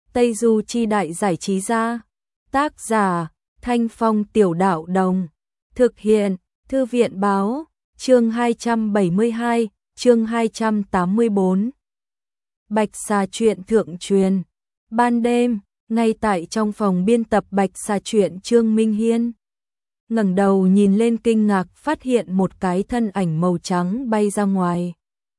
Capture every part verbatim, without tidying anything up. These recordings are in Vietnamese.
Tây Du Chi Đại Giải Trí Gia. Tác giả Thanh Phong Tiểu Đạo Đồng. Thực hiện Thư viện Báo. Chương hai trăm bảy mươi hai, chương hai trăm tám mươi bốn. Bạch Xà Truyện thượng truyền. Ban đêm, ngay tại trong phòng biên tập Bạch Xà Truyện, Trương Minh Hiên ngẩng đầu nhìn lên kinh ngạc phát hiện một cái thân ảnh màu trắng bay ra ngoài.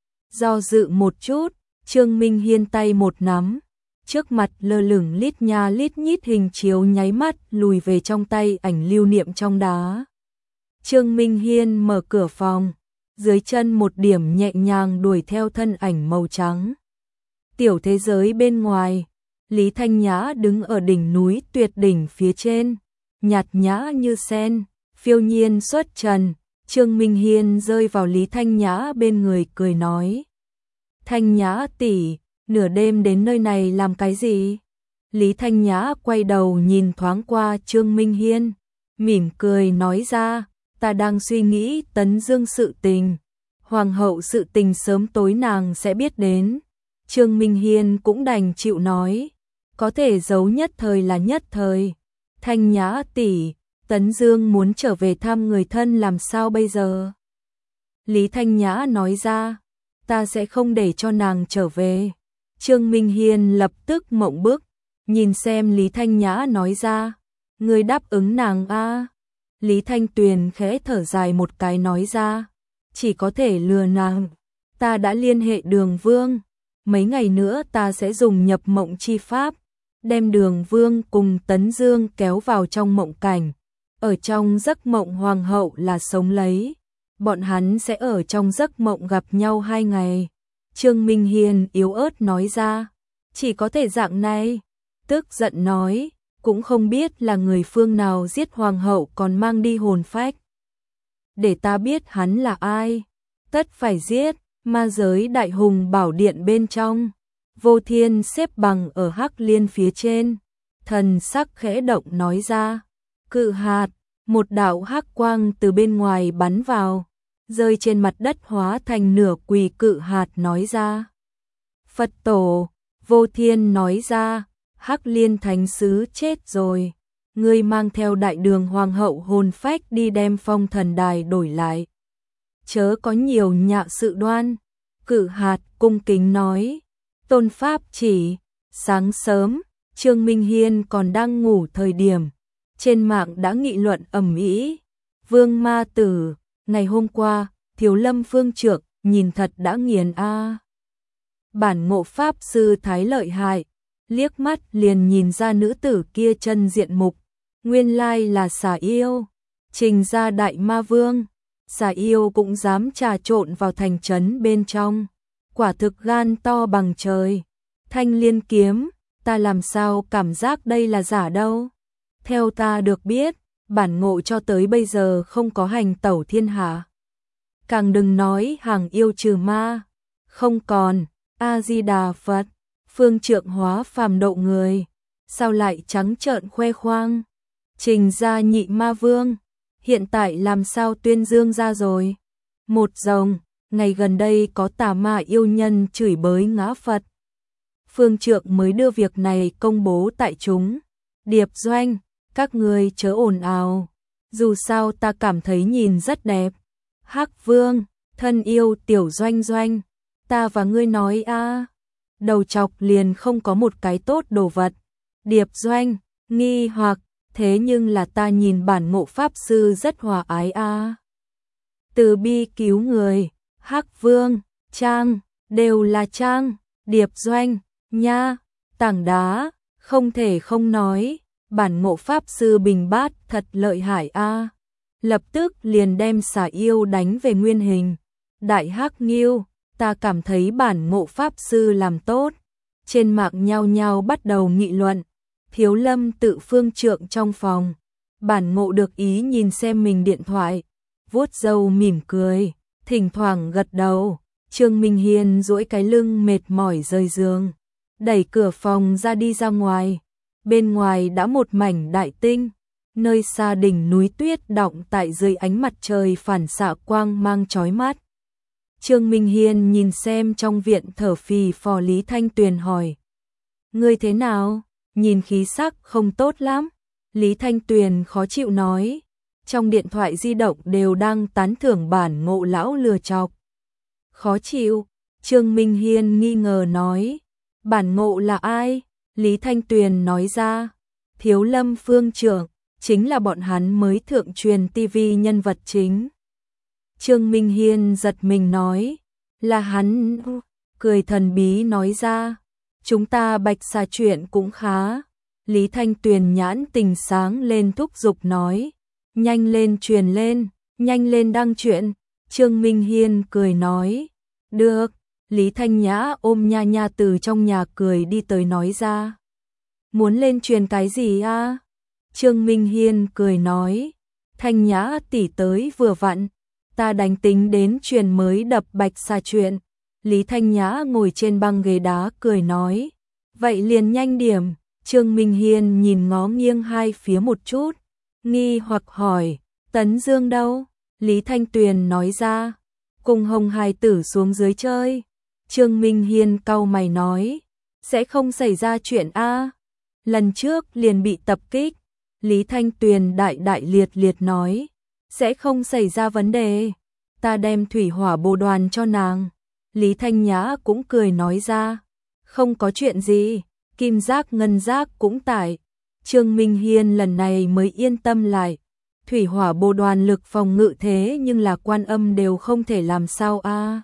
Do dự một chút, Trương Minh Hiên tay một nắm, trước mặt lơ lửng lít nha lít nhít hình chiếu nháy mắt lùi về trong tay ảnh lưu niệm trong đá. Trương Minh Hiên mở cửa phòng, dưới chân một điểm nhẹ nhàng đuổi theo thân ảnh màu trắng. Tiểu thế giới bên ngoài, Lý Thanh Nhã đứng ở đỉnh núi tuyệt đỉnh phía trên, nhạt nhã như sen, phiêu nhiên xuất trần. Trương Minh Hiên rơi vào Lý Thanh Nhã bên người cười nói: Thanh Nhã tỷ, nửa đêm đến nơi này làm cái gì? Lý Thanh Nhã quay đầu nhìn thoáng qua Trương Minh Hiên, mỉm cười nói ra: ta đang suy nghĩ Tấn Dương sự tình, hoàng hậu sự tình sớm tối nàng sẽ biết đến. Trương Minh Hiên cũng đành chịu nói: có thể giấu nhất thời là nhất thời. Thanh Nhã tỷ, Tấn Dương muốn trở về thăm người thân làm sao bây giờ? Lý Thanh Nhã nói ra: ta sẽ không để cho nàng trở về. Trương Minh Hiên lập tức mộng bức, nhìn xem Lý Thanh Nhã nói ra: ngươi đáp ứng nàng a? Lý Thanh Tuyền khẽ thở dài một cái nói ra: chỉ có thể lừa nàng. Ta đã liên hệ Đường Vương, mấy ngày nữa ta sẽ dùng nhập mộng chi pháp, đem Đường Vương cùng Tấn Dương kéo vào trong mộng cảnh. Ở trong giấc mộng hoàng hậu là sống lấy, bọn hắn sẽ ở trong giấc mộng gặp nhau hai ngày. Trương Minh Hiên yếu ớt nói ra: chỉ có thể dạng này. Tức giận nói: cũng không biết là người phương nào giết hoàng hậu còn mang đi hồn phách. Để ta biết hắn là ai, tất phải giết. Ma giới đại hùng bảo điện bên trong, Vô Thiên xếp bằng ở Hắc Liên phía trên, thần sắc khẽ động nói ra: cự hạt. Một đạo hắc quang từ bên ngoài bắn vào, rơi trên mặt đất hóa thành nửa quỳ cự hạt nói ra: Phật tổ. Vô Thiên nói ra: Hắc Liên thánh sứ chết rồi, ngươi mang theo đại đường hoàng hậu hồn phách đi đem phong thần đài đổi lại, chớ có nhiều nhạ sự đoan. Cự hạt cung kính nói: tôn pháp chỉ. Sáng sớm, Trương Minh Hiên còn đang ngủ thời điểm, trên mạng đã nghị luận ầm ĩ. Vương ma tử, ngày hôm qua, Thiếu Lâm phương trượng, nhìn thật đã nghiền a. À. Bản Ngộ pháp sư thái lợi hại, liếc mắt liền nhìn ra nữ tử kia chân diện mục, nguyên lai là xà yêu. Trình ra đại ma vương, xà yêu cũng dám trà trộn vào thành trấn bên trong, quả thực gan to bằng trời. Thanh liên kiếm, ta làm sao cảm giác đây là giả đâu? Theo ta được biết, bản Ngộ cho tới bây giờ không có hành tẩu thiên hạ. Càng đừng nói hàng yêu trừ ma. Không còn, A-di-đà Phật, phương trượng hóa phàm độ người, sao lại trắng trợn khoe khoang? Trình gia nhị ma vương, hiện tại làm sao tuyên dương ra rồi? Một rồng, ngày gần đây có tà ma yêu nhân chửi bới ngã Phật. Phương trượng mới đưa việc này công bố tại chúng. Điệp Doanh, các ngươi chớ ồn ào, dù sao ta cảm thấy nhìn rất đẹp. Hắc Vương, thân yêu tiểu Doanh Doanh, ta và ngươi nói a, à, đầu chọc liền không có một cái tốt đồ vật. Điệp Doanh, nghi hoặc, thế nhưng là ta nhìn bản Ngộ pháp sư rất hòa ái a. À. Từ bi cứu người, Hắc Vương, Trang, đều là Trang. Điệp Doanh, nha, tảng đá, không thể không nói, bản Ngộ pháp sư bình bát thật lợi hại a. À. Lập tức liền đem xà yêu đánh về nguyên hình. Đại Hắc Nghiêu, ta cảm thấy bản Ngộ pháp sư làm tốt. Trên mạng nhao nhao bắt đầu nghị luận. Thiếu Lâm tự phương trượng trong phòng, bản Ngộ được ý nhìn xem mình điện thoại, vuốt râu mỉm cười, thỉnh thoảng gật đầu. Trương Minh Hiên duỗi cái lưng mệt mỏi rời giường, đẩy cửa phòng ra đi ra ngoài. Bên ngoài đã một mảnh đại tinh, nơi xa đỉnh núi tuyết đọng tại dưới ánh mặt trời phản xạ quang mang chói mắt. Trương Minh Hiên nhìn xem trong viện thở phì phò Lý Thanh Tuyền hỏi: Ngươi thế nào? Nhìn khí sắc không tốt lắm. Lý Thanh Tuyền khó chịu nói. Trong điện thoại di động đều đang tán thưởng bản Ngộ lão lừa chọc. Khó chịu, Trương Minh Hiên nghi ngờ nói. Bản Ngộ là ai? Lý Thanh Tuyền nói ra. Thiếu Lâm Phương trưởng, chính là bọn hắn mới thượng truyền ti vi nhân vật chính. Trương Minh Hiên giật mình nói. Là hắn, cười thần bí nói ra. Chúng ta Bạch Xà chuyện cũng khá. Lý Thanh Tuyền nhãn tình sáng lên thúc giục nói. Nhanh lên truyền lên, nhanh lên đăng chuyện. Trương Minh Hiên cười nói. Được, Lý Thanh Nhã ôm Nha Nha từ trong nhà cười đi tới nói ra. Muốn lên truyền cái gì a? Trương Minh Hiên cười nói. Thanh Nhã tỷ tới vừa vặn. Ta đánh tính đến truyền mới đập Bạch Xà chuyện. Lý Thanh Nhã ngồi trên băng ghế đá cười nói. Vậy liền nhanh điểm. Trương Minh Hiên nhìn ngó nghiêng hai phía một chút. Nghi hoặc hỏi. Tấn Dương đâu? Lý Thanh Tuyền nói ra. Cùng Hồng Hải tử xuống dưới chơi. Trương Minh Hiên cau mày nói. Sẽ không xảy ra chuyện a. Lần trước liền bị tập kích. Lý Thanh Tuyền đại đại liệt liệt nói. Sẽ không xảy ra vấn đề. Ta đem thủy hỏa bồ đoàn cho nàng. Lý Thanh Nhã cũng cười nói ra. Không có chuyện gì. Kim giác ngân giác cũng tải. Trương Minh Hiên lần này mới yên tâm lại. Thủy hỏa bồ đoàn lực phòng ngự thế nhưng là Quan Âm đều không thể làm sao a.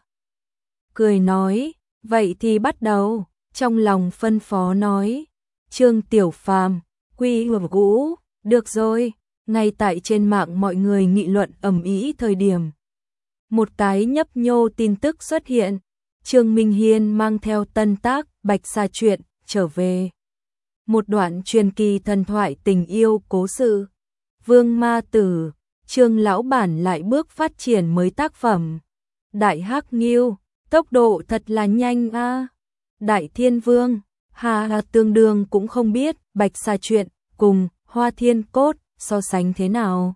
Cười nói. Vậy thì bắt đầu. Trong lòng phân phó nói. Trương Tiểu Phàm, quy hưởng cũ. Được rồi. Ngay tại trên mạng mọi người nghị luận ầm ĩ thời điểm. Một cái nhấp nhô tin tức xuất hiện. Trương Minh Hiên mang theo tân tác Bạch Xà chuyện trở về. Một đoạn truyền kỳ thần thoại tình yêu cố sự. Vương Ma Tử, Trương lão bản lại bước phát triển mới tác phẩm. Đại Hắc Nghiêu, tốc độ thật là nhanh a. Đại Thiên Vương, hà hà tương đương cũng không biết Bạch Xà chuyện cùng Hoa Thiên Cốt so sánh thế nào.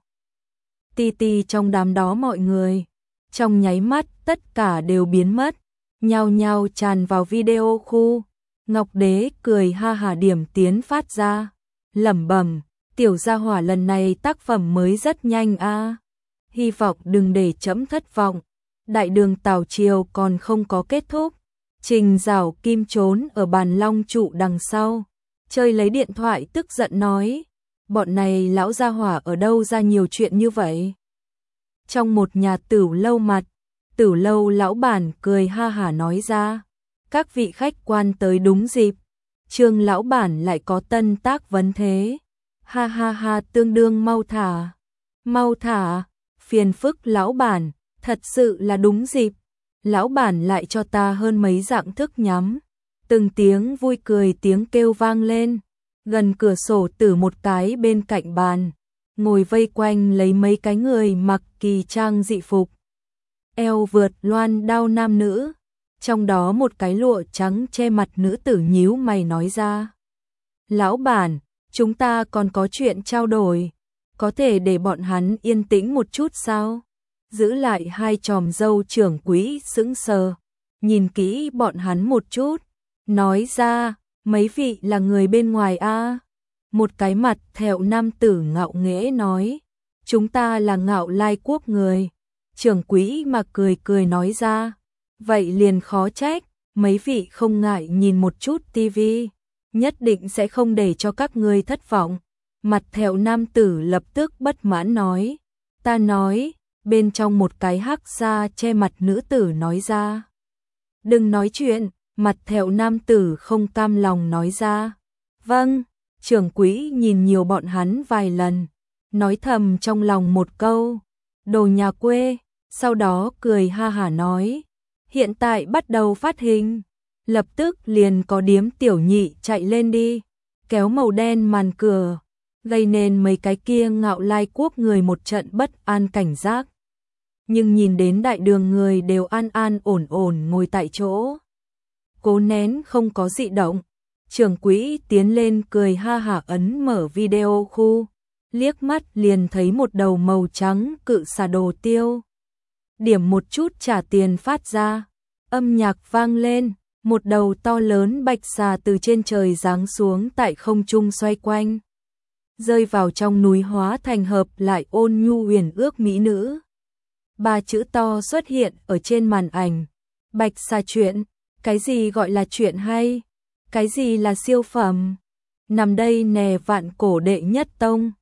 Ti ti trong đám đó mọi người, trong nháy mắt tất cả đều biến mất, nhao nhao tràn vào video khu. Ngọc Đế cười ha hả điểm tiến phát ra, lẩm bẩm, tiểu gia hỏa lần này tác phẩm mới rất nhanh a. Hy vọng đừng để chấm thất vọng. Đại đường Tào Triều còn không có kết thúc. Trình Giảo Kim trốn ở bàn long trụ đằng sau, chơi lấy điện thoại tức giận nói, bọn này lão gia hỏa ở đâu ra nhiều chuyện như vậy. Trong một nhà tửu lâu mặt, tửu lâu lão bản cười ha hả nói ra, các vị khách quan tới đúng dịp, Trương lão bản lại có tân tác vấn thế. Ha ha ha, tương đương mau thả. Mau thả, phiền phức lão bản, thật sự là đúng dịp. Lão bản lại cho ta hơn mấy dạng thức nhắm. Từng tiếng vui cười tiếng kêu vang lên. Gần cửa sổ tử một cái bên cạnh bàn, ngồi vây quanh lấy mấy cái người mặc kỳ trang dị phục. Eo vượt loan đao nam nữ. Trong đó một cái lụa trắng che mặt nữ tử nhíu mày nói ra. Lão bản, chúng ta còn có chuyện trao đổi. Có thể để bọn hắn yên tĩnh một chút sao? Giữ lại hai chòm dâu trưởng quỹ sững sờ. Nhìn kỹ bọn hắn một chút. Nói ra, mấy vị là người bên ngoài a? Một cái mặt thẹo nam tử ngạo nghễ nói. Chúng ta là Ngạo Lai quốc người. Trưởng quỹ mà cười cười nói ra. Vậy liền khó trách, mấy vị không ngại nhìn một chút tivi, nhất định sẽ không để cho các ngươi thất vọng. Mặt thẹo nam tử lập tức bất mãn nói. Ta nói, bên trong một cái hắc xa che mặt nữ tử nói ra. Đừng nói chuyện, mặt thẹo nam tử không cam lòng nói ra. Vâng, trưởng quỹ nhìn nhiều bọn hắn vài lần, nói thầm trong lòng một câu. Đồ nhà quê, sau đó cười ha hả nói. Hiện tại bắt đầu phát hình. Lập tức liền có điếm tiểu nhị chạy lên đi, kéo màu đen màn cửa, gây nên mấy cái kia Ngạo Lai quốc người một trận bất an cảnh giác. Nhưng nhìn đến đại đường người đều an an ổn ổn ngồi tại chỗ, cố nén không có dị động. Trưởng quỹ tiến lên cười ha hả ấn mở video khu, liếc mắt liền thấy một đầu màu trắng cự xà đồ tiêu. Điểm một chút trả tiền phát ra, âm nhạc vang lên, Một đầu to lớn bạch xà từ trên trời giáng xuống tại không trung xoay quanh, rơi vào trong núi hóa thành hợp lại ôn nhu huyền ước mỹ nữ. Ba chữ to xuất hiện ở trên màn ảnh. Bạch xà chuyện, cái gì gọi là chuyện hay? Cái gì là siêu phẩm? Nằm đây nè vạn cổ đệ nhất tông.